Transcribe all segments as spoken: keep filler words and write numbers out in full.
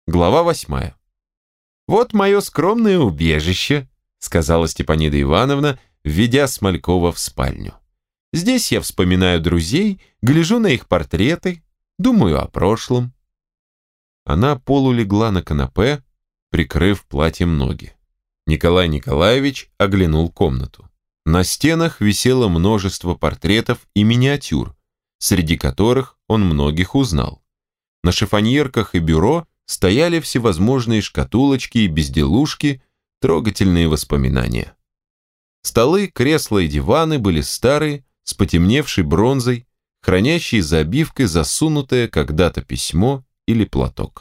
Глава восьмая. «Вот мое скромное убежище», — сказала Степанида Ивановна, введя Смолькова в спальню. «Здесь я вспоминаю друзей, гляжу на их портреты, думаю о прошлом». Она полулегла на канапе, прикрыв платьем ноги. Николай Николаевич оглянул комнату. На стенах висело множество портретов и миниатюр, среди которых он многих узнал. На шифоньерках и бюро стояли всевозможные шкатулочки и безделушки, трогательные воспоминания. Столы, кресла и диваны были старые, с потемневшей бронзой, хранящие за обивкой засунутое когда-то письмо или платок.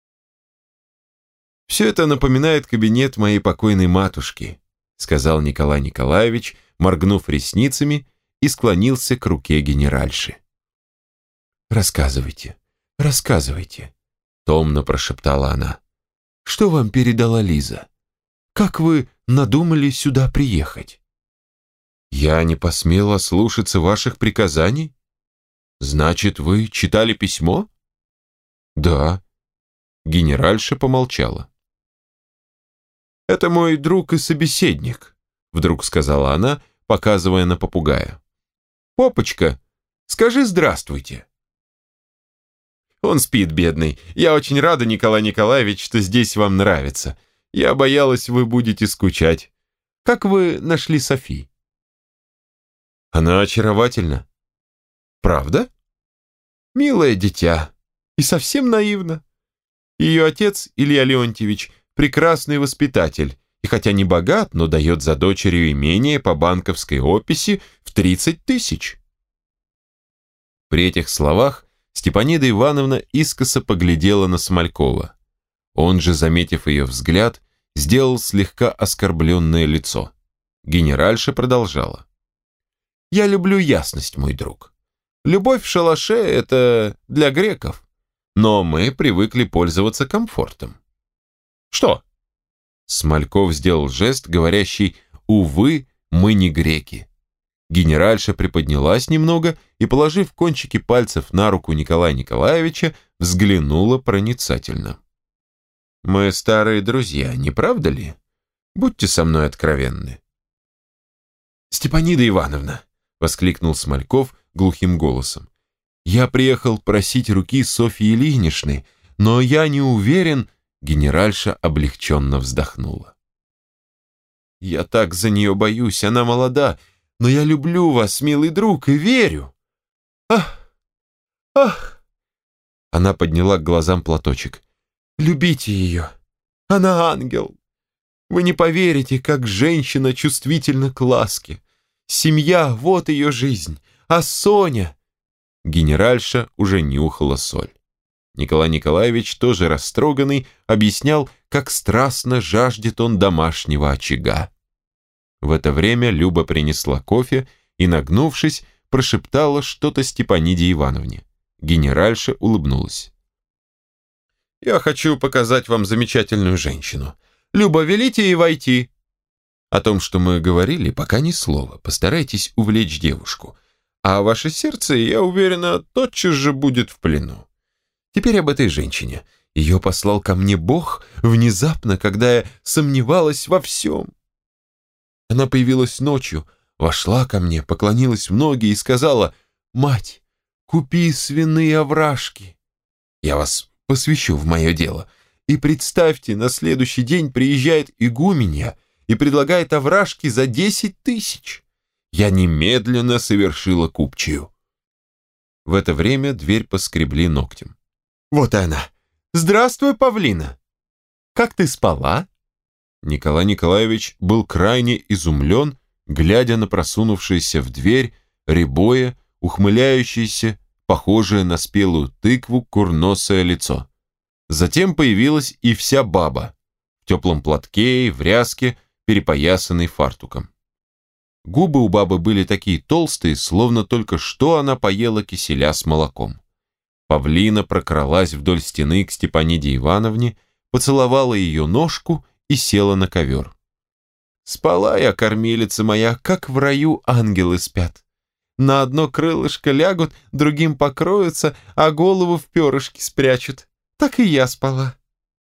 «Все это напоминает кабинет моей покойной матушки», сказал Николай Николаевич, моргнув ресницами, и склонился к руке генеральши. «Рассказывайте, рассказывайте», томно прошептала она. «Что вам передала Лиза? Как вы надумали сюда приехать?» «Я не посмела слушаться ваших приказаний? Значит, вы читали письмо?» «Да». Генеральша помолчала. «Это мой друг и собеседник», вдруг сказала она, показывая на попугая. «Попочка, скажи здравствуйте». «Он спит, бедный. Я очень рада, Николай Николаевич, что здесь вам нравится. Я боялась, вы будете скучать. Как вы нашли Софи?» «Она очаровательна». «Правда?» «Милое дитя. И совсем наивно. Ее отец, Илья Леонтьевич, прекрасный воспитатель, и хотя не богат, но дает за дочерью имение по банковской описи в тридцать тысяч». При этих словах Степанида Ивановна искоса поглядела на Смолькова. Он же, заметив ее взгляд, сделал слегка оскорбленное лицо. Генеральша продолжала. «Я люблю ясность, мой друг. Любовь в шалаше — это для греков, но мы привыкли пользоваться комфортом». «Что?» Смольков сделал жест, говорящий «Увы, мы не греки». Генеральша приподнялась немного и, положив кончики пальцев на руку Николая Николаевича, взглянула проницательно. «Мы старые друзья, не правда ли? Будьте со мной откровенны». «Степанида Ивановна», — воскликнул Смольков глухим голосом, «я приехал просить руки Софьи Ильиничны, но я не уверен...» Генеральша облегченно вздохнула. «Я так за нее боюсь, она молода, но я люблю вас, милый друг, и верю. Ах, ах!» Она подняла к глазам платочек. «Любите ее, она ангел. Вы не поверите, как женщина чувствительна к ласке. Семья — вот ее жизнь, а Соня...» Генеральша уже нюхала соль. Николай Николаевич, тоже растроганный, объяснял, как страстно жаждет он домашнего очага. В это время Люба принесла кофе и, нагнувшись, прошептала что-то Степаниде Ивановне. Генеральша улыбнулась. «Я хочу показать вам замечательную женщину. Люба, велите ей войти». «О том, что мы говорили, пока ни слова. Постарайтесь увлечь девушку. А ваше сердце, я уверена, тотчас же будет в плену. Теперь об этой женщине. Ее послал ко мне Бог внезапно, когда я сомневалась во всем. Она появилась ночью, вошла ко мне, поклонилась в ноги и сказала: «Мать, купи свиные овражки. Я вас посвящу в мое дело». И представьте, на следующий день приезжает игуменья и предлагает овражки за десять тысяч. Я немедленно совершила купчую. В это время дверь поскребли ногтем. «Вот и она. Здравствуй, Павлина. Как ты спала?» Николай Николаевич был крайне изумлен, глядя на просунувшееся в дверь рябое, ухмыляющееся, похожее на спелую тыкву курносое лицо. Затем появилась и вся баба, в теплом платке и в ряске, перепоясанной фартуком. Губы у бабы были такие толстые, словно только что она поела киселя с молоком. Павлина прокралась вдоль стены к Степаниде Ивановне, поцеловала ее ножку и села на ковер. «Спала я, кормилица моя, как в раю ангелы спят. На одно крылышко лягут, другим покроются, а голову в перышки спрячут. Так и я спала.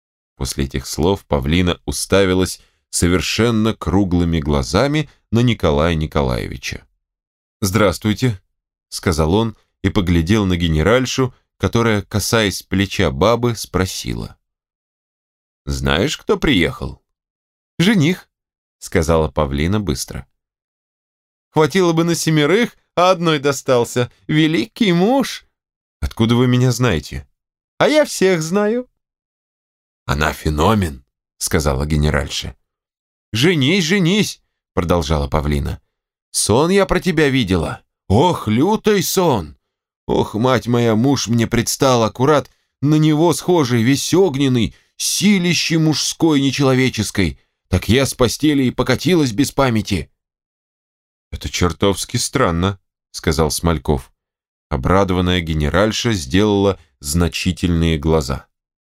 После этих слов павлина уставилась совершенно круглыми глазами на Николая Николаевича. «Здравствуйте», — сказал он и поглядел на генеральшу, которая, касаясь плеча бабы, спросила. «Знаешь, кто приехал?» «Жених», — сказала павлина быстро. «Хватило бы на семерых, а одной достался. Великий муж!» «Откуда вы меня знаете?» «А я всех знаю». «Она феномен», — сказала генеральша. «Женись, женись», — продолжала павлина. «Сон я про тебя видела. Ох, лютый сон! Ох, мать моя, муж мне предстал аккурат, на него схожий, весь огненный, силищей мужской нечеловеческой. Так я с постели и покатилась без памяти». «Это чертовски странно», — сказал Смольков. Обрадованная генеральша сделала значительные глаза.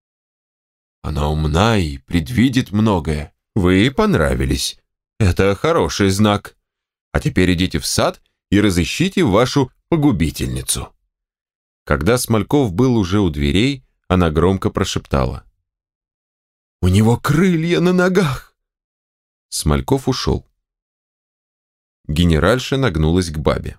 «Она умна и предвидит многое. Вы ей понравились. Это хороший знак. А теперь идите в сад и разыщите вашу погубительницу». Когда Смольков был уже у дверей, она громко прошептала. «У него крылья на ногах!» Смольков ушел. Генеральша нагнулась к бабе.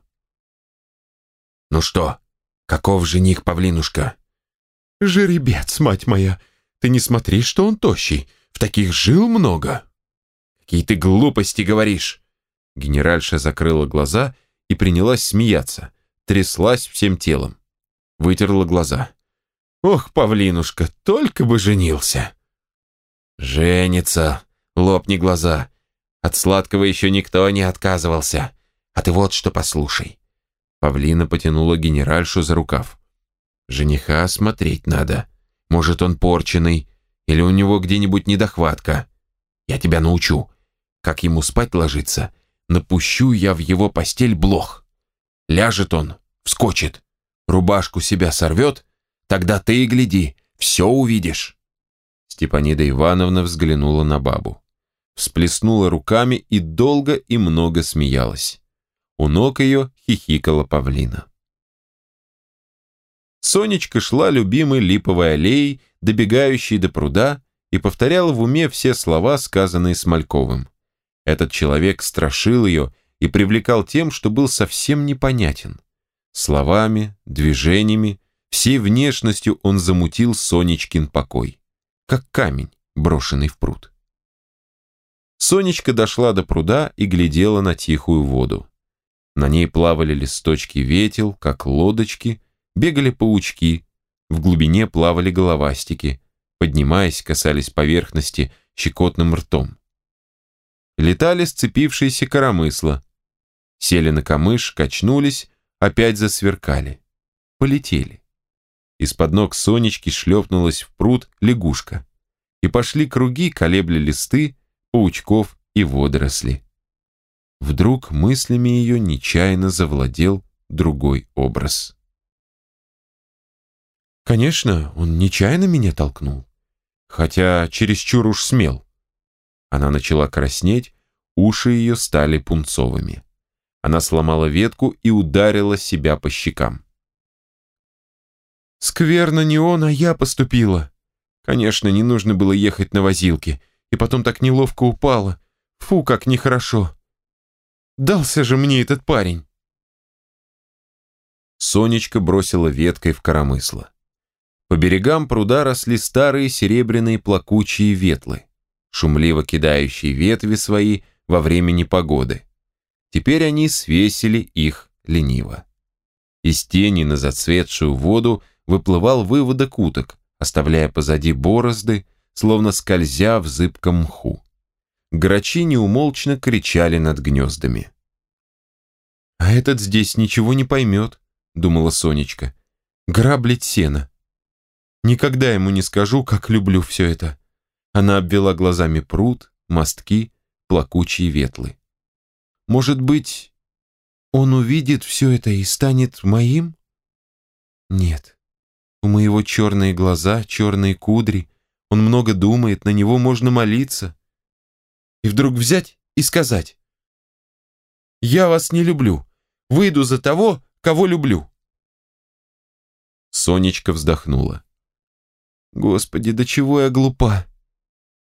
«Ну что, каков жених, павлинушка?» «Жеребец, мать моя! Ты не смотри, что он тощий. В таких жил много». «Какие ты глупости говоришь!» Генеральша закрыла глаза и принялась смеяться, тряслась всем телом. Вытерла глаза. «Ох, павлинушка, только бы женился!» «Женится! Лопни глаза! От сладкого еще никто не отказывался. А ты вот что послушай». Павлина потянула генеральшу за рукав. «Жениха смотреть надо. Может, он порченый, или у него где-нибудь недохватка. Я тебя научу. Как ему спать ложиться, напущу я в его постель блох. Ляжет он, вскочит, рубашку себя сорвет, тогда ты и гляди, все увидишь». Степанида Ивановна взглянула на бабу, всплеснула руками и долго и много смеялась. У ног ее хихикала павлина. Сонечка шла любимой липовой аллеей, добегающей до пруда, и повторяла в уме все слова, сказанные Смольковым. Этот человек страшил ее и привлекал тем, что был совсем непонятен. Словами, движениями, всей внешностью он замутил Сонечкин покой, как камень, брошенный в пруд. Сонечка дошла до пруда и глядела на тихую воду. На ней плавали листочки ветел, как лодочки, бегали паучки, в глубине плавали головастики, поднимаясь, касались поверхности щекотным ртом. Летали сцепившиеся коромысла, сели на камыш, качнулись, опять засверкали, полетели. Из-под ног Сонечки шлепнулась в пруд лягушка, и пошли круги, колебля листы, паучков и водоросли. Вдруг мыслями ее нечаянно завладел другой образ. Конечно, он нечаянно меня толкнул, хотя чересчур уж смел. Она начала краснеть, уши ее стали пунцовыми. Она сломала ветку и ударила себя по щекам. Скверно не он, а я поступила. Конечно, не нужно было ехать на возилке, и потом так неловко упала. Фу, как нехорошо. Дался же мне этот парень. Сонечка бросила веткой в коромысло. По берегам пруда росли старые серебряные плакучие ветлы, шумливо кидающие ветви свои во время непогоды. Теперь они свесили их лениво. Из тени на зацветшую воду выплывал выводок уток, оставляя позади борозды, словно скользя в зыбком мху. Грачи неумолчно кричали над гнездами. «А этот здесь ничего не поймет», — думала Сонечка. «Граблить сено. Никогда ему не скажу, как люблю все это». Она обвела глазами пруд, мостки, плакучие ветлы. «Может быть, он увидит все это и станет моим? Нет, у моего черные глаза, черные кудри, он много думает, на него можно молиться. И вдруг взять и сказать: «Я вас не люблю, выйду за того, кого люблю». Сонечка вздохнула. «Господи, до чего я глупа!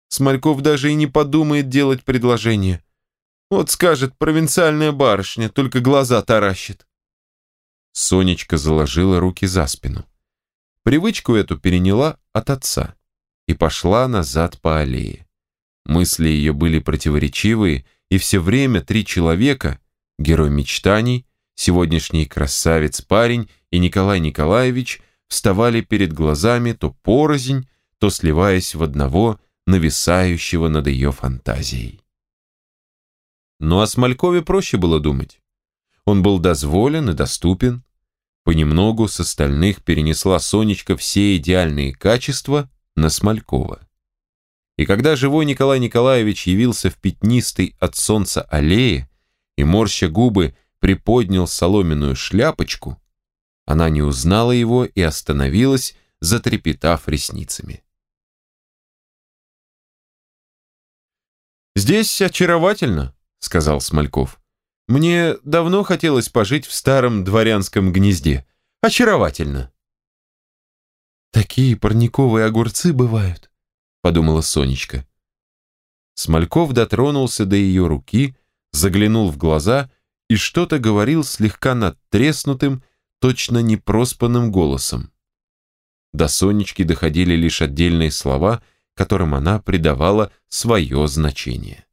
Смольков даже и не подумает делать предложение. Вот скажет, провинциальная барышня, только глаза таращит. Сонечка заложила руки за спину. Привычку эту переняла от отца и пошла назад по аллее. Мысли ее были противоречивые, и все время три человека, герой мечтаний, сегодняшний красавец-парень и Николай Николаевич, вставали перед глазами то порознь, то сливаясь в одного, нависающего над ее фантазией. Но о Смолькове проще было думать. Он был дозволен и доступен. Понемногу с остальных перенесла Сонечка все идеальные качества на Смолькова. И когда живой Николай Николаевич явился в пятнистой от солнца аллее и, морща губы, приподнял соломенную шляпочку, она не узнала его и остановилась, затрепетав ресницами. «Здесь очаровательно», — сказал Смольков. «Мне давно хотелось пожить в старом дворянском гнезде. Очаровательно». «Такие парниковые огурцы бывают», — подумала Сонечка. Смольков дотронулся до ее руки, заглянул в глаза и что-то говорил слегка надтреснутым, точно непроспанным голосом. До Сонечки доходили лишь отдельные слова, которым она придавала свое значение.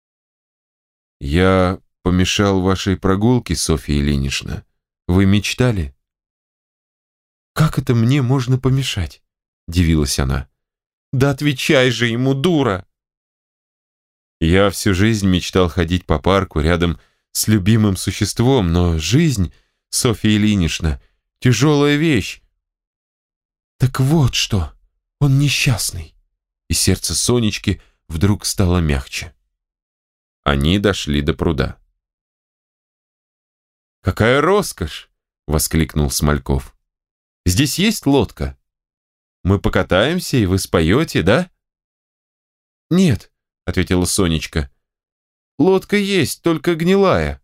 «Я помешал вашей прогулке, Софья Ильинична. Вы мечтали?» «Как это мне можно помешать?» — дивилась она. «Да отвечай же ему, дура!» «Я всю жизнь мечтал ходить по парку рядом с любимым существом, но жизнь, Софья Ильинична, тяжелая вещь». «Так вот что, он несчастный!» И сердце Сонечки вдруг стало мягче. Они дошли до пруда. «Какая роскошь!» — воскликнул Смольков. «Здесь есть лодка? Мы покатаемся, и вы споете, да?» «Нет», — ответила Сонечка. «Лодка есть, только гнилая».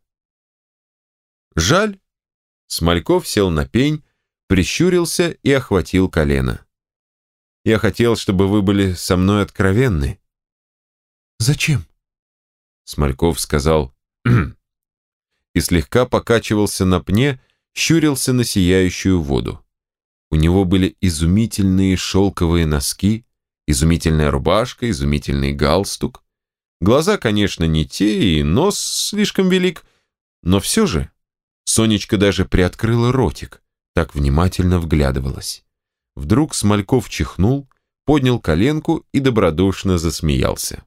«Жаль». Смольков сел на пень, прищурился и охватил колено. «Я хотел, чтобы вы были со мной откровенны». «Зачем?» Смольков сказал «Кхм» и слегка покачивался на пне, щурился на сияющую воду. У него были изумительные шелковые носки, изумительная рубашка, изумительный галстук. Глаза, конечно, не те, и нос слишком велик, но все же Сонечка даже приоткрыла ротик, так внимательно вглядывалась. Вдруг Смольков чихнул, поднял коленку и добродушно засмеялся.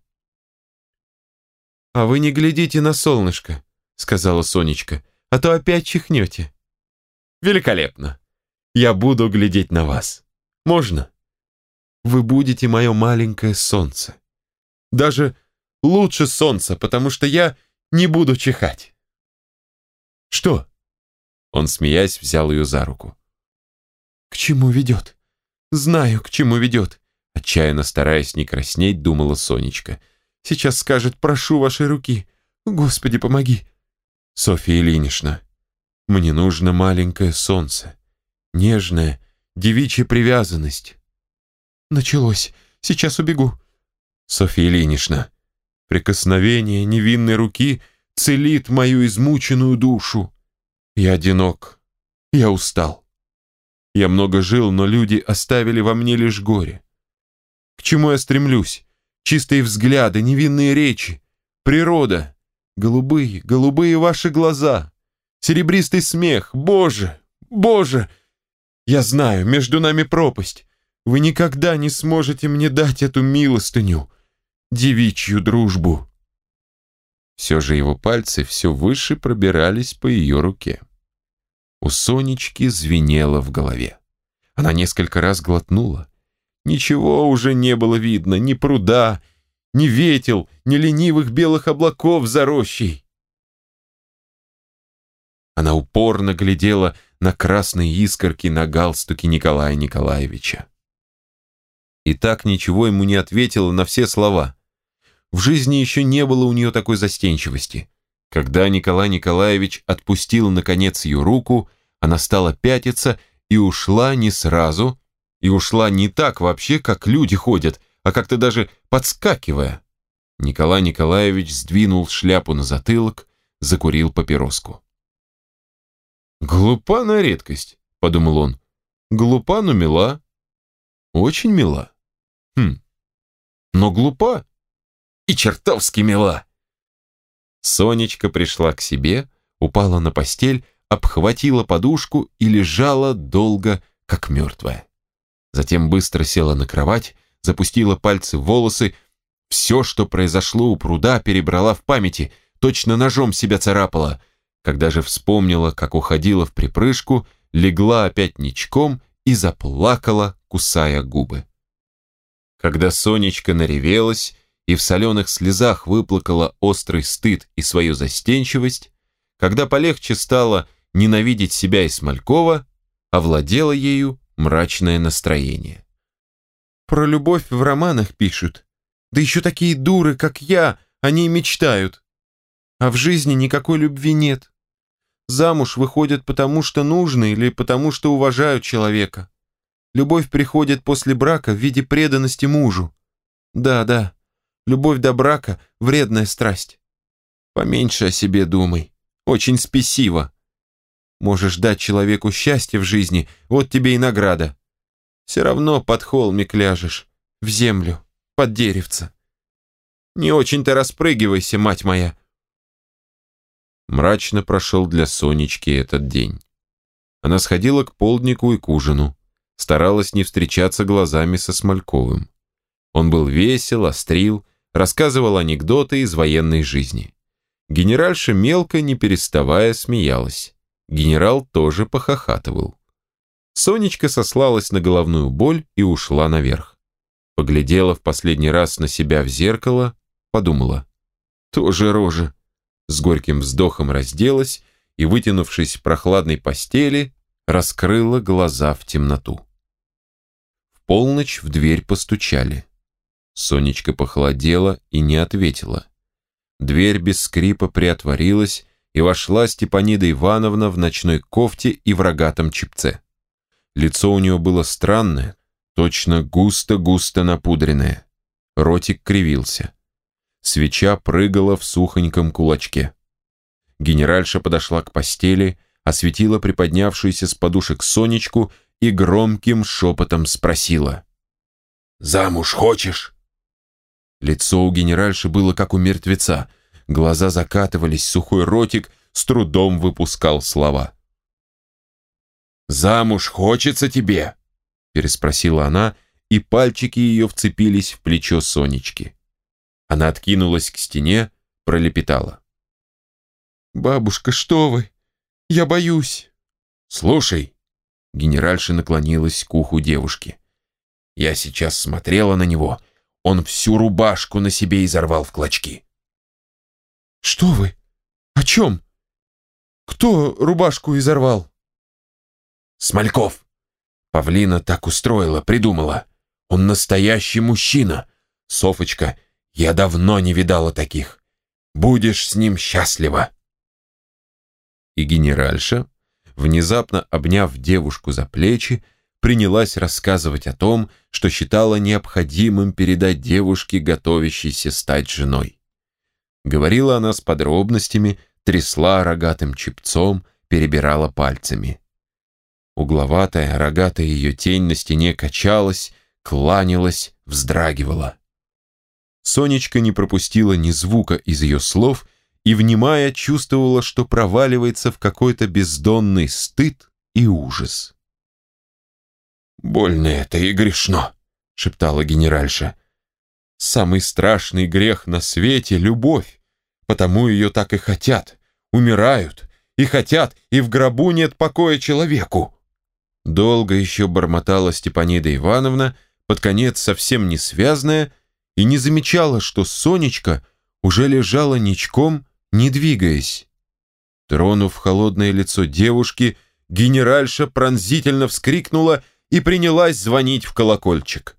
«А вы не глядите на солнышко», — сказала Сонечка, «а то опять чихнете». «Великолепно! Я буду глядеть на вас. Можно? Вы будете мое маленькое солнце. Даже лучше солнца, потому что я не буду чихать». «Что?» Он, смеясь, взял ее за руку. «К чему ведет? Знаю, к чему ведет», отчаянно стараясь не краснеть, думала Сонечка. «Сейчас скажет, прошу вашей руки. Господи, помоги». «Софья Ильинична, мне нужно маленькое солнце. Нежная, девичья привязанность». «Началось. Сейчас убегу». «Софья Ильинична, прикосновение невинной руки целит мою измученную душу. Я одинок. Я устал. Я много жил, но люди оставили во мне лишь горе. К чему я стремлюсь? Чистые взгляды, невинные речи, природа, голубые, голубые ваши глаза, серебристый смех. Боже, Боже! Я знаю, между нами пропасть. Вы никогда не сможете мне дать эту милостыню, девичью дружбу». Все же его пальцы все выше пробирались по ее руке. У Сонечки звенело в голове. Она несколько раз глотнула. Ничего уже не было видно, ни пруда, ни ветел, ни ленивых белых облаков за рощей. Она упорно глядела на красные искорки на галстуке Николая Николаевича. И так ничего ему не ответила на все слова. В жизни еще не было у нее такой застенчивости. Когда Николай Николаевич отпустил, наконец, ее руку, она стала пятиться и ушла не сразу, и ушла не так вообще, как люди ходят, а как-то даже подскакивая. Николай Николаевич сдвинул шляпу на затылок, закурил папироску. «Глупа на редкость», — подумал он. «Глупа, но мила. Очень мила. Хм. Но глупа и чертовски мила». Сонечка пришла к себе, упала на постель, обхватила подушку и лежала долго, как мертвая. Затем быстро села на кровать, запустила пальцы в волосы. Все, что произошло у пруда, перебрала в памяти, точно ножом себя царапала. Когда же вспомнила, как уходила в припрыжку, легла опять ничком и заплакала, кусая губы. Когда Сонечка наревелась и в соленых слезах выплакала острый стыд и свою застенчивость, когда полегче стало ненавидеть себя и Смолькова, овладело ею мрачное настроение. «Про любовь в романах пишут, да еще такие дуры, как я, они мечтают. А в жизни никакой любви нет. Замуж выходят потому, что нужно или потому, что уважают человека. Любовь приходит после брака в виде преданности мужу. Да, да, любовь до брака – вредная страсть. Поменьше о себе думай, очень спесиво. Можешь дать человеку счастье в жизни, вот тебе и награда. Все равно под холмик ляжешь, в землю, под деревце. Не очень-то распрыгивайся, мать моя». Мрачно прошел для Сонечки этот день. Она сходила к полднику и к ужину, старалась не встречаться глазами со Смольковым. Он был весел, острил, рассказывал анекдоты из военной жизни. Генеральша мелко, не переставая, смеялась. Генерал тоже похохатывал. Сонечка сослалась на головную боль и ушла наверх. Поглядела в последний раз на себя в зеркало, подумала: «Тоже рожа». С горьким вздохом разделась и, вытянувшись в прохладной постели, раскрыла глаза в темноту. В полночь в дверь постучали. Сонечка похолодела и не ответила. Дверь без скрипа приотворилась, и вошла Степанида Ивановна в ночной кофте и в рогатом чепце. Лицо у нее было странное, точно густо-густо напудренное. Ротик кривился. Свеча прыгала в сухоньком кулачке. Генеральша подошла к постели, осветила приподнявшуюся с подушек Сонечку и громким шепотом спросила: «Замуж хочешь?» Лицо у генеральши было как у мертвеца, глаза закатывались, сухой ротик с трудом выпускал слова. «Замуж хочется тебе?» переспросила она, и пальчики ее вцепились в плечо Сонечки. Она откинулась к стене, пролепетала: «Бабушка, что вы? Я боюсь». «Слушай», — генеральша наклонилась к уху девушки, «я сейчас смотрела на него, он всю рубашку на себе изорвал в клочки». «Что вы? О чем? Кто рубашку изорвал?» «Смольков. Павлина так устроила, придумала. Он настоящий мужчина. Софочка, я давно не видала таких. Будешь с ним счастлива». И генеральша, внезапно обняв девушку за плечи, принялась рассказывать о том, что считала необходимым передать девушке, готовящейся стать женой. Говорила она с подробностями, трясла рогатым чепцом, перебирала пальцами. Угловатая, рогатая ее тень на стене качалась, кланялась, вздрагивала. Сонечка не пропустила ни звука из ее слов и, внимая, чувствовала, что проваливается в какой-то бездонный стыд и ужас. «Больно это и грешно», — шептала генеральша. «Самый страшный грех на свете — любовь, потому ее так и хотят, умирают, и хотят, и в гробу нет покоя человеку». Долго еще бормотала Степанида Ивановна, под конец совсем не связная, и не замечала, что Сонечка уже лежала ничком, не двигаясь. Тронув холодное лицо девушки, генеральша пронзительно вскрикнула и принялась звонить в колокольчик.